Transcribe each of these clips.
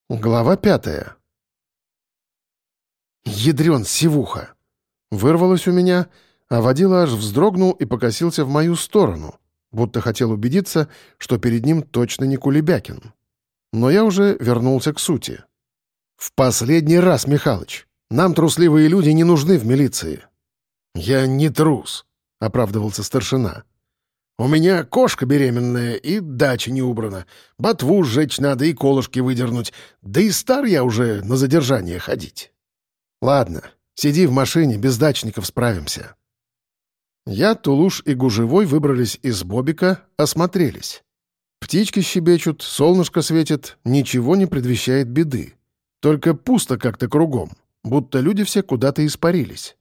Глава 5. Ядрён сивуха! Вырвалось у меня, а водила аж вздрогнул и покосился в мою сторону, будто хотел убедиться, что перед ним точно не Кулебякин. Но я уже вернулся к сути. «В последний раз, Михалыч! Нам трусливые люди не нужны в милиции!» «Я не трус», — оправдывался старшина. «У меня кошка беременная, и дача не убрана. Ботву сжечь надо и колышки выдернуть. Да и стар я уже на задержание ходить». «Ладно, сиди в машине, без дачников справимся». Я, Тулуш и Гужевой выбрались из Бобика, осмотрелись. Птички щебечут, солнышко светит, ничего не предвещает беды. Только пусто как-то кругом, будто люди все куда-то испарились.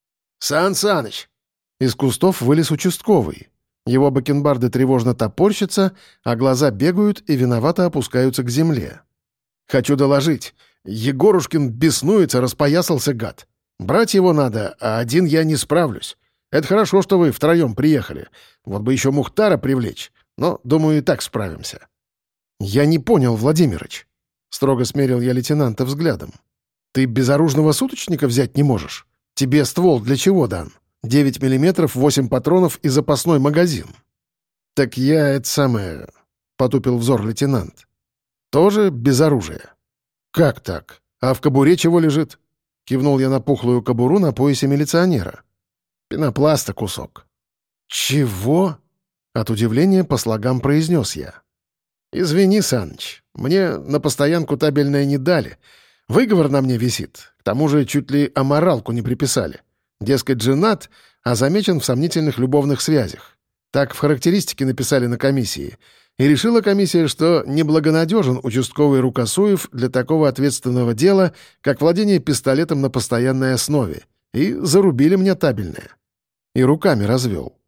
«Сан Саныч!» Из кустов вылез участковый. Его бакенбарды тревожно топорщатся, а глаза бегают и виновато опускаются к земле. «Хочу доложить. Егорушкин беснуется, распоясался гад. Брать его надо, а один я не справлюсь. Это хорошо, что вы втроем приехали. Вот бы еще Мухтара привлечь. Но, думаю, и так справимся». «Я не понял, Владимирыч». Строго смерил я лейтенанта взглядом. «Ты безоружного суточника взять не можешь? Тебе ствол для чего дан? 9 миллиметров, 8 патронов и запасной магазин». «Так я это самое...» — потупил взор лейтенант. «Тоже без оружия». «Как так? А в кобуре чего лежит?» — кивнул я на пухлую кобуру на поясе милиционера. «Пенопласта кусок». «Чего?» — от удивления по слогам произнес я. «Извини, Саныч, мне на постоянку табельное не дали. Выговор на мне висит. К тому же чуть ли аморалку не приписали. Дескать, женат, а замечен в сомнительных любовных связях. Так в характеристике написали на комиссии. И решила комиссия, что неблагонадежен участковый Рукосуев для такого ответственного дела, как владение пистолетом на постоянной основе. И зарубили мне табельное. И руками развел.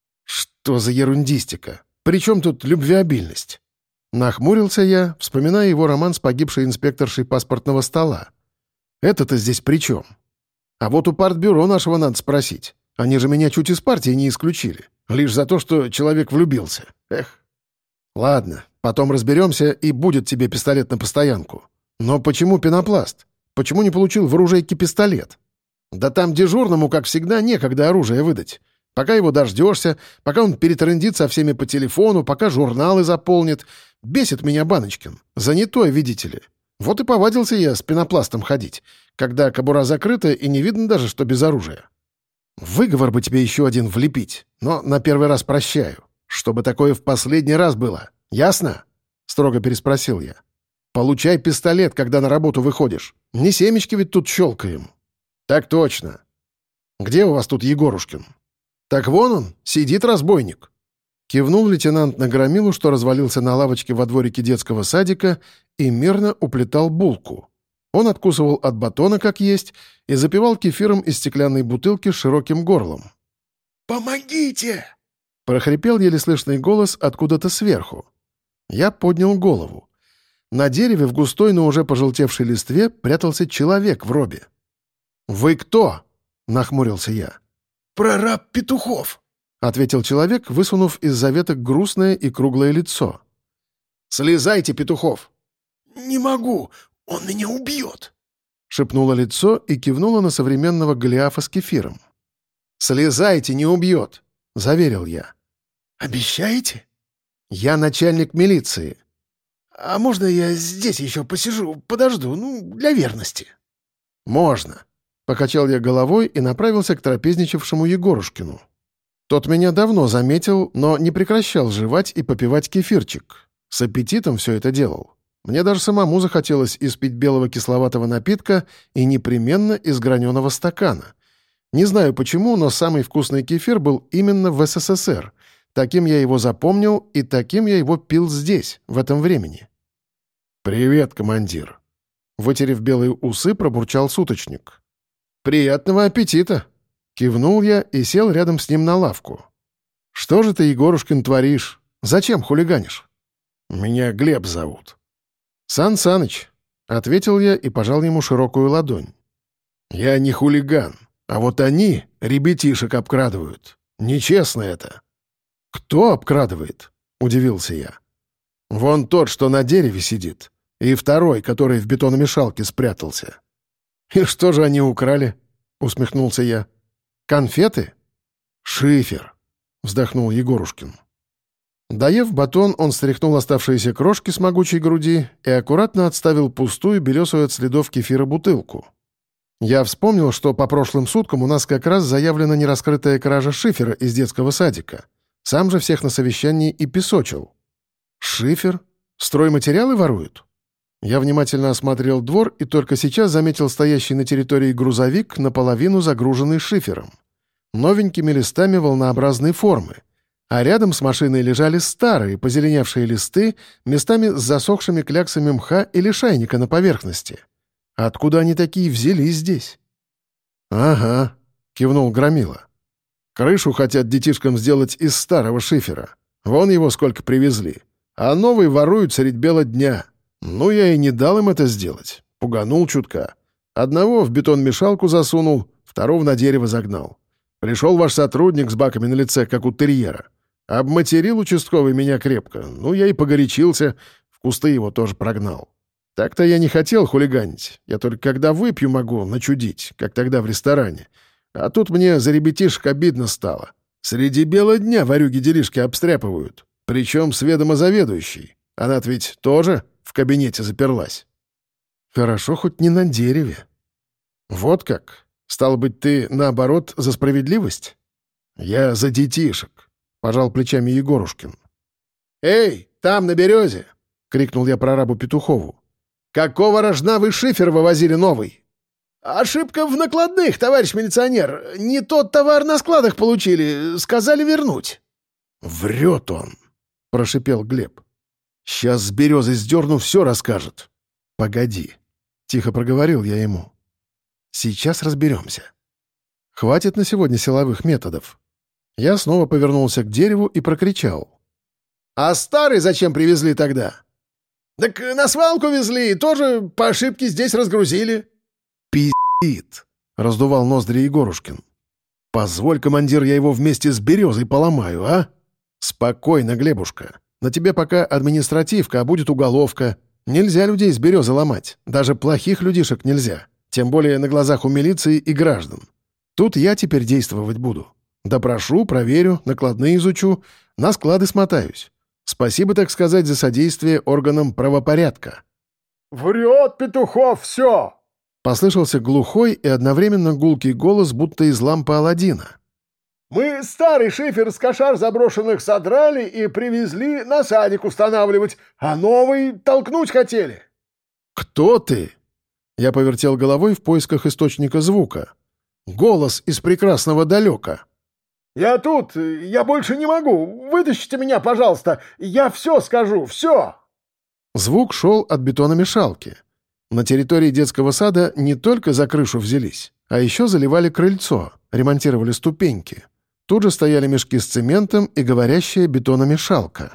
Что за ерундистика? Причем тут любвеобильность? Нахмурился я, вспоминая его роман с погибшей инспекторшей паспортного стола. Это-то здесь при чем? А вот у партбюро нашего надо спросить. Они же меня чуть из партии не исключили. Лишь за то, что человек влюбился. Эх. Ладно, потом разберемся, и будет тебе пистолет на постоянку. Но почему пенопласт? Почему не получил в оружейке пистолет? Да там дежурному, как всегда, некогда оружие выдать. Пока его дождешься, пока он перетрындит со всеми по телефону, пока журналы заполнит. Бесит меня Баночкин. Занятой, видите ли. Вот и повадился я с пенопластом ходить, когда кобура закрыта и не видно даже, что без оружия. Выговор бы тебе еще один влепить, но на первый раз прощаю. Чтобы такое в последний раз было. Ясно? Строго переспросил я. Получай пистолет, когда на работу выходишь. Не семечки ведь тут щелкаем. Так точно. Где у вас тут Егорушкин? Так вон он, сидит разбойник. Кивнул лейтенант на громилу, что развалился на лавочке во дворике детского садика и мирно уплетал булку. Он откусывал от батона, как есть, и запивал кефиром из стеклянной бутылки с широким горлом. «Помогите!» — прохрипел еле слышный голос откуда-то сверху. Я поднял голову. На дереве в густой, но уже пожелтевшей листве прятался человек в робе. «Вы кто?» — нахмурился я. «Прораб Петухов», — ответил человек, высунув из-за веток грустное и круглое лицо. «Слезайте, Петухов!» «Не могу, он меня убьет!» — шепнуло лицо и кивнуло на современного Голиафа с кефиром. «Слезайте, не убьет!» — заверил я. «Обещаете?» «Я начальник милиции». «А можно я здесь еще посижу, подожду, для верности?» «Можно», — покачал я головой и направился к трапезничавшему Егорушкину. Тот меня давно заметил, но не прекращал жевать и попивать кефирчик. С аппетитом все это делал. Мне даже самому захотелось испить белого кисловатого напитка и непременно из граненого стакана. Не знаю почему, но самый вкусный кефир был именно в СССР. Таким я его запомнил, и таким я его пил здесь, в этом времени. «Привет, командир!» Вытерев белые усы, пробурчал суточник. «Приятного аппетита!» Кивнул я и сел рядом с ним на лавку. «Что же ты, Егорушкин, творишь? Зачем хулиганишь?» «Меня Глеб зовут». «Сан Саныч», — ответил я и пожал ему широкую ладонь. «Я не хулиган, а вот они ребятишек обкрадывают. Нечестно это». «Кто обкрадывает?» — удивился я. «Вон тот, что на дереве сидит. И второй, который в бетономешалке спрятался». «И что же они украли?» — усмехнулся я. «Конфеты?» «Шифер», — вздохнул Егорушкин. Доев батон, он стряхнул оставшиеся крошки с могучей груди и аккуратно отставил пустую белесую от следов кефира бутылку. Я вспомнил, что по прошлым суткам у нас как раз заявлена нераскрытая кража шифера из детского садика. Сам же всех на совещании и песочил. «Шифер? Стройматериалы воруют?» Я внимательно осмотрел двор и только сейчас заметил стоящий на территории грузовик, наполовину загруженный шифером. Новенькими листами волнообразной формы. А рядом с машиной лежали старые, позеленевшие листы, местами с засохшими кляксами мха или шайника на поверхности. Откуда они такие взялись здесь? «Ага», — кивнул Громила. «Крышу хотят детишкам сделать из старого шифера. Вон его сколько привезли. А новый воруют средь бела дня. Ну, я и не дал им это сделать. Пуганул чутка. Одного в бетон-мешалку засунул, второго на дерево загнал. Пришел ваш сотрудник с баками на лице, как у терьера. Обматерил участковый меня крепко. Ну, я и погорячился, в кусты его тоже прогнал. Так-то я не хотел хулиганить. Я только когда выпью могу начудить, как тогда в ресторане. А тут мне за ребятишек обидно стало. Среди бела дня ворюги делишки обстряпывают. Причем с ведома заведующей. Она-то ведь тоже в кабинете заперлась. Хорошо, хоть не на дереве. Вот как? Стало быть, ты, наоборот, за справедливость? Я за детишек, пожал плечами Егорушкин. «Эй, там, на березе!» — крикнул я прорабу Петухову. «Какого рожна вы шифер вывозили новый?» «Ошибка в накладных, товарищ милиционер. Не тот товар на складах получили. Сказали вернуть». «Врет он», — прошипел Глеб. «Сейчас с березы сдерну, все расскажет». «Погоди», — тихо проговорил я ему. «Сейчас разберемся. Хватит на сегодня силовых методов». Я снова повернулся к дереву и прокричал. «А старый зачем привезли тогда?» «Так на свалку везли, тоже по ошибке здесь разгрузили». «Пиздит», — раздувал ноздри Егорушкин. «Позволь, командир, я его вместе с березой поломаю, а?» «Спокойно, Глебушка. На тебе пока административка, а будет уголовка. Нельзя людей с березы ломать. Даже плохих людишек нельзя. Тем более на глазах у милиции и граждан. Тут я теперь действовать буду. Допрошу, проверю, накладные изучу, на склады смотаюсь. Спасибо, так сказать, за содействие органам правопорядка». «Врет Петухов все!» Послышался глухой и одновременно гулкий голос, будто из лампы Аладдина. «Мы старый шифер с кошар заброшенных содрали и привезли на садик устанавливать, а новый толкнуть хотели». «Кто ты?» Я повертел головой в поисках источника звука. Голос из прекрасного далека. «Я тут, я больше не могу. Вытащите меня, пожалуйста, я все скажу, все!» Звук шел от бетономешалки. На территории детского сада не только за крышу взялись, а еще заливали крыльцо, ремонтировали ступеньки. Тут же стояли мешки с цементом и говорящая бетономешалка.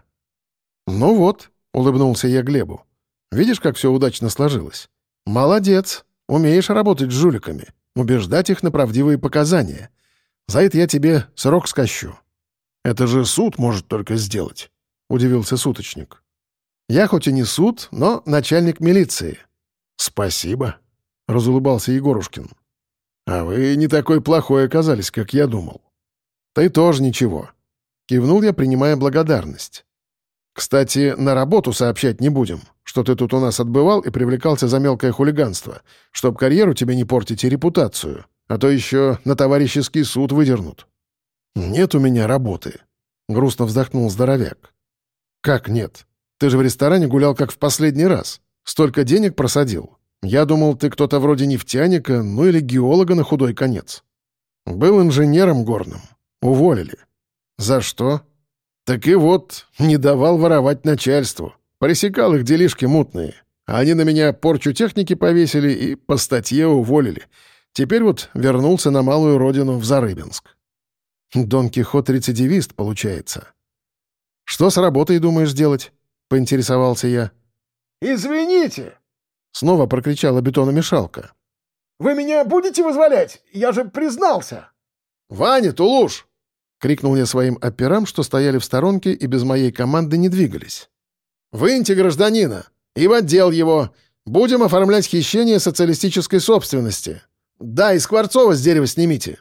«Ну вот», — улыбнулся я Глебу, — «видишь, как все удачно сложилось? Молодец, умеешь работать с жуликами, убеждать их на правдивые показания. За это я тебе срок скощу». «Это же суд может только сделать», — удивился суточник. «Я хоть и не суд, но начальник милиции». «Спасибо», — разулыбался Егорушкин. «А вы не такой плохой оказались, как я думал». «Ты тоже ничего», — кивнул я, принимая благодарность. «Кстати, на работу сообщать не будем, что ты тут у нас отбывал и привлекался за мелкое хулиганство, чтоб карьеру тебе не портить и репутацию, а то еще на товарищеский суд выдернут». «Нет у меня работы», — грустно вздохнул здоровяк. «Как нет? Ты же в ресторане гулял как в последний раз. Столько денег просадил. Я думал, ты кто-то вроде нефтяника, ну или геолога на худой конец. Был инженером горным. Уволили. За что? Так и вот, не давал воровать начальству. Пресекал их делишки мутные. А они на меня порчу техники повесили и по статье уволили. Теперь вот вернулся на малую родину в Зарыбинск. Дон Кихот-рецидивист, получается. «Что с работой думаешь делать?» — поинтересовался я. «Извините!» — снова прокричала бетономешалка. «Вы меня будете вызволять? Я же признался!» «Ваня, Тулуш!» — крикнул я своим операм, что стояли в сторонке и без моей команды не двигались. «Выньте гражданина! И в отдел его. Будем оформлять хищение социалистической собственности. Да, и Скворцова с дерева снимите».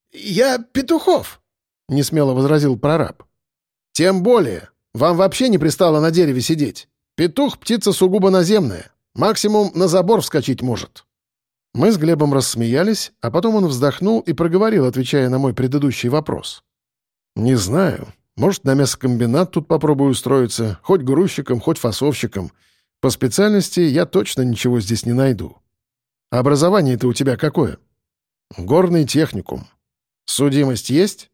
«Я Петухов», — несмело возразил прораб. «Тем более. Вам вообще не пристало на дереве сидеть. Петух — птица сугубо наземная. Максимум на забор вскочить может». Мы с Глебом рассмеялись, а потом он вздохнул и проговорил, отвечая на мой предыдущий вопрос. «Не знаю. Может, на мясокомбинат тут попробую устроиться, хоть грузчиком, хоть фасовщиком. По специальности я точно ничего здесь не найду. Образование-то у тебя какое?» «Горный техникум». «Судимость есть?»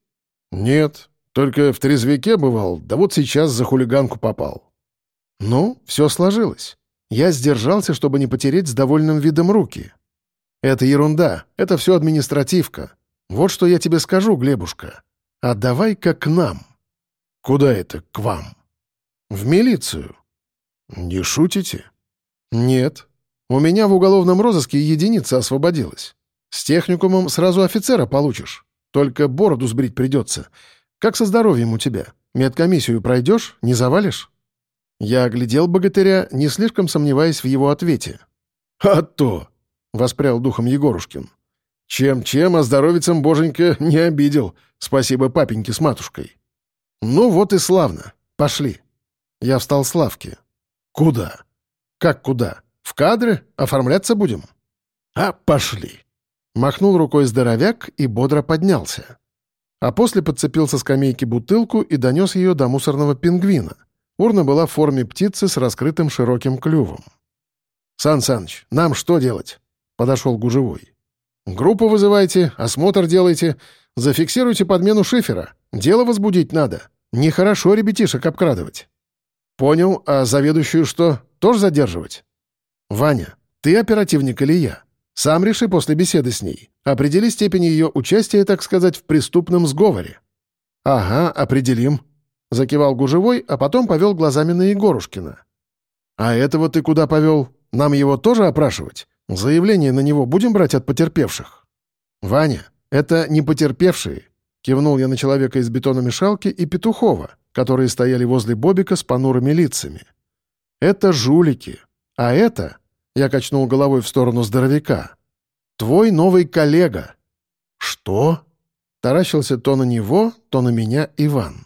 «Нет. Только в трезвике бывал, да вот сейчас за хулиганку попал». «Ну, все сложилось. Я сдержался, чтобы не потереть с довольным видом руки». «Это ерунда. Это все административка. Вот что я тебе скажу, Глебушка. А давай-ка к нам». «Куда это к вам?» «В милицию». «Не шутите?» «Нет. У меня в уголовном розыске единица освободилась. С техникумом сразу офицера получишь. Только бороду сбрить придется. Как со здоровьем у тебя? Медкомиссию пройдешь? Не завалишь?» Я оглядел богатыря, не слишком сомневаясь в его ответе. «А то!» — воспрял духом Егорушкин. «Чем-чем, а здоровицем боженька не обидел. Спасибо папеньке с матушкой». «Ну вот и славно. Пошли». Я встал с лавки. «Куда?» «Как куда? В кадры? Оформляться будем?» «А пошли». Махнул рукой здоровяк и бодро поднялся. А после подцепил со скамейки бутылку и донес ее до мусорного пингвина. Урна была в форме птицы с раскрытым широким клювом. «Сан Саныч, нам что делать?» — подошел Гужевой. «Группу вызывайте, осмотр делайте, зафиксируйте подмену шифера. Дело возбудить надо. Нехорошо ребятишек обкрадывать». «Понял, а заведующую что, тоже задерживать?» «Ваня, ты оперативник или я? Сам реши после беседы с ней. Определи степень ее участия, так сказать, в преступном сговоре». «Ага, определим», — закивал Гужевой, а потом повел глазами на Егорушкина. «А этого ты куда повел? Нам его тоже опрашивать? Заявление на него будем брать от потерпевших?» «Ваня, это не потерпевшие», — кивнул я на человека из бетономешалки и Петухова, которые стояли возле Бобика с понурыми лицами. «Это жулики. А это...» — я качнул головой в сторону здоровяка. «Твой новый коллега». «Что?» — таращился то на него, то на меня Иван.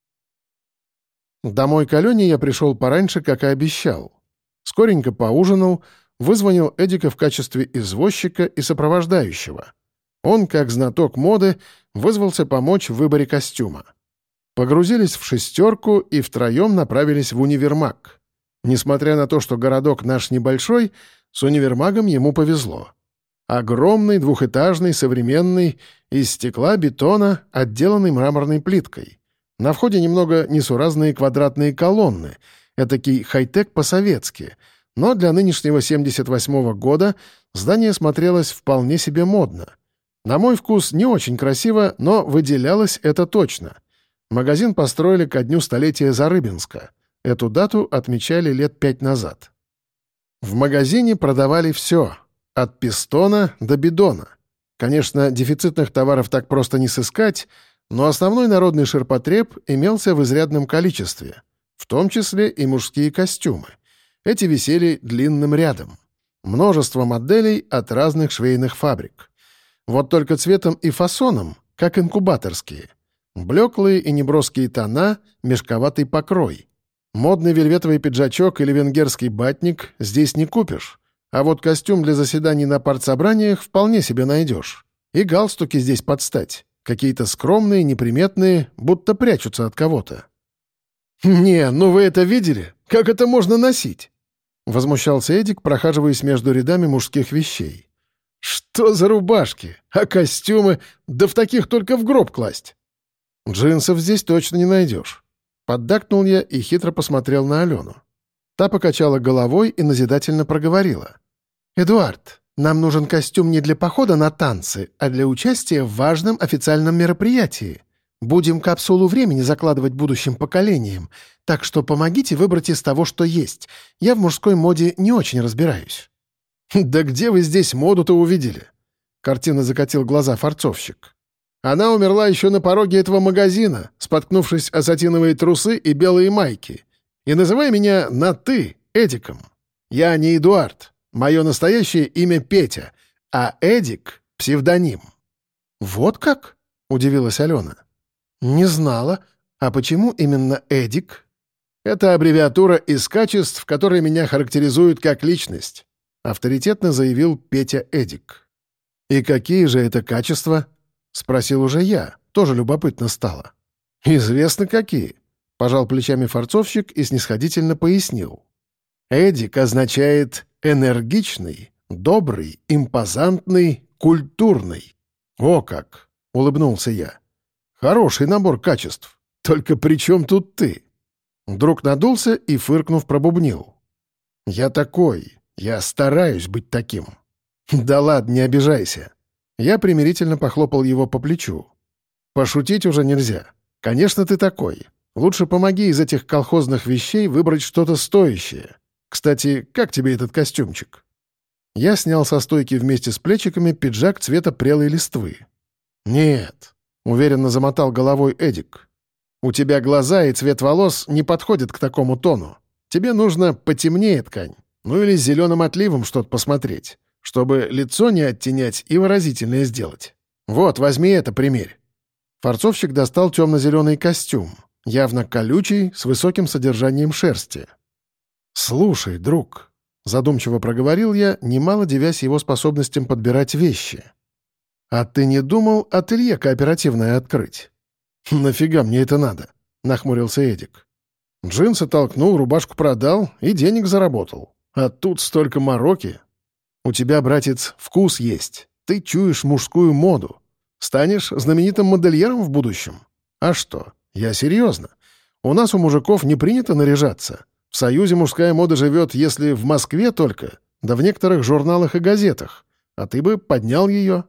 Домой к Алене я пришел пораньше, как и обещал. Скоренько поужинал, вызвонил Эдика в качестве извозчика и сопровождающего. Он, как знаток моды, вызвался помочь в выборе костюма. Погрузились в шестерку и втроем направились в универмаг. Несмотря на то, что городок наш небольшой, с универмагом ему повезло. Огромный, двухэтажный, современный, из стекла, бетона, отделанный мраморной плиткой. На входе немного несуразные квадратные колонны, этакий хай-тек по-советски, но для нынешнего 78-го года здание смотрелось вполне себе модно. На мой вкус не очень красиво, но выделялось это точно. Магазин построили ко дню столетия Зарыбинска. Эту дату отмечали лет 5 назад. В магазине продавали все, от пистона до бидона. Конечно, дефицитных товаров так просто не сыскать, но основной народный ширпотреб имелся в изрядном количестве, в том числе и мужские костюмы. Эти висели длинным рядом. Множество моделей от разных швейных фабрик. Вот только цветом и фасоном, как инкубаторские. Блеклые и неброские тона, мешковатый покрой. Модный вельветовый пиджачок или венгерский батник здесь не купишь. А вот костюм для заседаний на партсобраниях вполне себе найдешь. И галстуки здесь под стать. Какие-то скромные, неприметные, будто прячутся от кого-то. «Не, ну вы это видели? Как это можно носить?» Возмущался Эдик, прохаживаясь между рядами мужских вещей. «Что за рубашки? А костюмы? Да в таких только в гроб класть!» «Джинсов здесь точно не найдешь». Поддакнул я и хитро посмотрел на Алену. Та покачала головой и назидательно проговорила. «Эдуард, нам нужен костюм не для похода на танцы, а для участия в важном официальном мероприятии. Будем капсулу времени закладывать будущим поколениям, так что помогите выбрать из того, что есть. Я в мужской моде не очень разбираюсь». «Да где вы здесь моду-то увидели?» Картина закатил глаза фарцовщик. «Она умерла еще на пороге этого магазина, споткнувшись о сатиновые трусы и белые майки. И называй меня на «ты», Эдиком. Я не Эдуард. Мое настоящее имя Петя, а Эдик — псевдоним». «Вот как?» — удивилась Алена. «Не знала. А почему именно Эдик?» «Это аббревиатура из качеств, которые меня характеризуют как личность», — авторитетно заявил Петя Эдик. «И какие же это качества?» — спросил уже я. Тоже любопытно стало. «Известно какие», — пожал плечами форцовщик и снисходительно пояснил. «Эдик означает энергичный, добрый, импозантный, культурный». «О как!» — улыбнулся я. «Хороший набор качеств. Только при чем тут ты?» Друг надулся и, фыркнув, пробубнил. «Я такой. Я стараюсь быть таким». «Да ладно, не обижайся». Я примирительно похлопал его по плечу. «Пошутить уже нельзя. Конечно, ты такой. Лучше помоги из этих колхозных вещей выбрать что-то стоящее. Кстати, как тебе этот костюмчик?» Я снял со стойки вместе с плечиками пиджак цвета прелой листвы. «Нет», — уверенно замотал головой Эдик. «У тебя глаза и цвет волос не подходят к такому тону. Тебе нужно потемнее ткань, ну или с зеленым отливом что-то посмотреть, чтобы лицо не оттенять и выразительнее сделать. Вот, возьми это, примерь». Форцовщик достал темно-зеленый костюм, явно колючий, с высоким содержанием шерсти. «Слушай, друг», — задумчиво проговорил я, немало дивясь его способностям подбирать вещи. «А ты не думал ателье кооперативное открыть?» «Нафига мне это надо?» — нахмурился Эдик. «Джинсы толкнул, рубашку продал и денег заработал. А тут столько мороки. У тебя, братец, вкус есть. Ты чуешь мужскую моду. Станешь знаменитым модельером в будущем? А что? Я серьезно. У нас у мужиков не принято наряжаться. В Союзе мужская мода живет, если в Москве только, да в некоторых журналах и газетах. А ты бы поднял ее».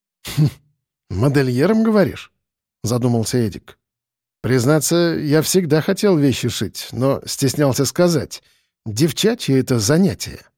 «Модельером, говоришь?» — задумался Эдик. «Признаться, я всегда хотел вещи шить, но стеснялся сказать. Девчачье это занятие».